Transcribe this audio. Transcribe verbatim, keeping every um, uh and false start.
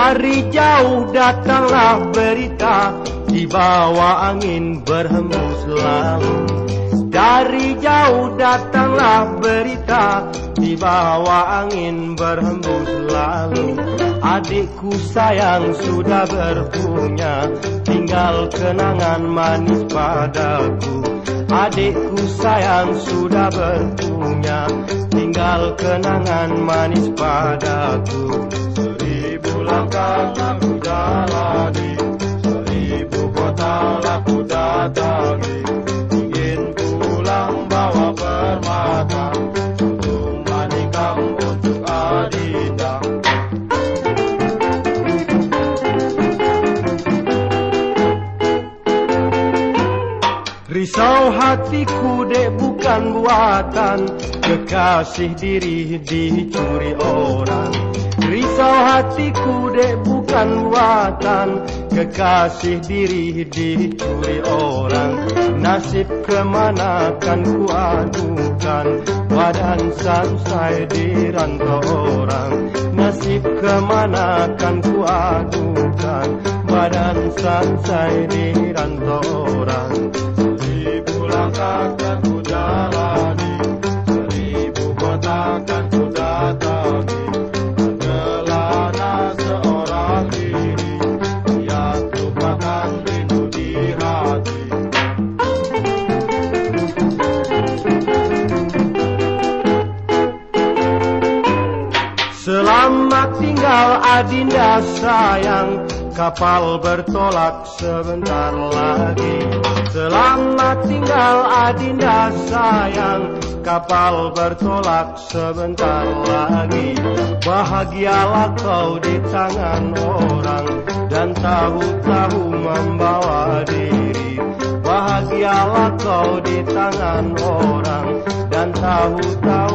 Dari jauh datanglah berita, di bawah angin berhembus lalu. Dari jauh datanglah berita, di bawah angin berhembus lalu. Adikku sayang sudah berpunya, tinggal kenangan manis padaku. Adikku sayang sudah berpunya, tinggal kenangan manis padaku. Seribu langkah aku jalani, seribu kota aku datangi. Ingin pulang bawa permata, untuk manikam untuk adinda. Risau hatiku dek bukan buatan, kekasih diri dicuri orang. Risau hatiku dek bukan buatan, kekasih diri dicuri orang. Nasib kemana kan ku adukan, badan samsai dirantau orang. Nasib kemana kan ku adukan, badan samsai dirantau orang. Langkah kan ku jalani, seribu kota kan ku datangi. Gelana seorang diri, yang lupakan rindu di hati. Selamat tinggal adinda sayang, kapal bertolak sebentar lagi. Selamat tinggal adinda sayang, kapal bertolak sebentar lagi. Bahagialah kau di tangan orang, dan tahu-tahu membawa diri. Bahagialah kau di tangan orang, dan tahu-tahu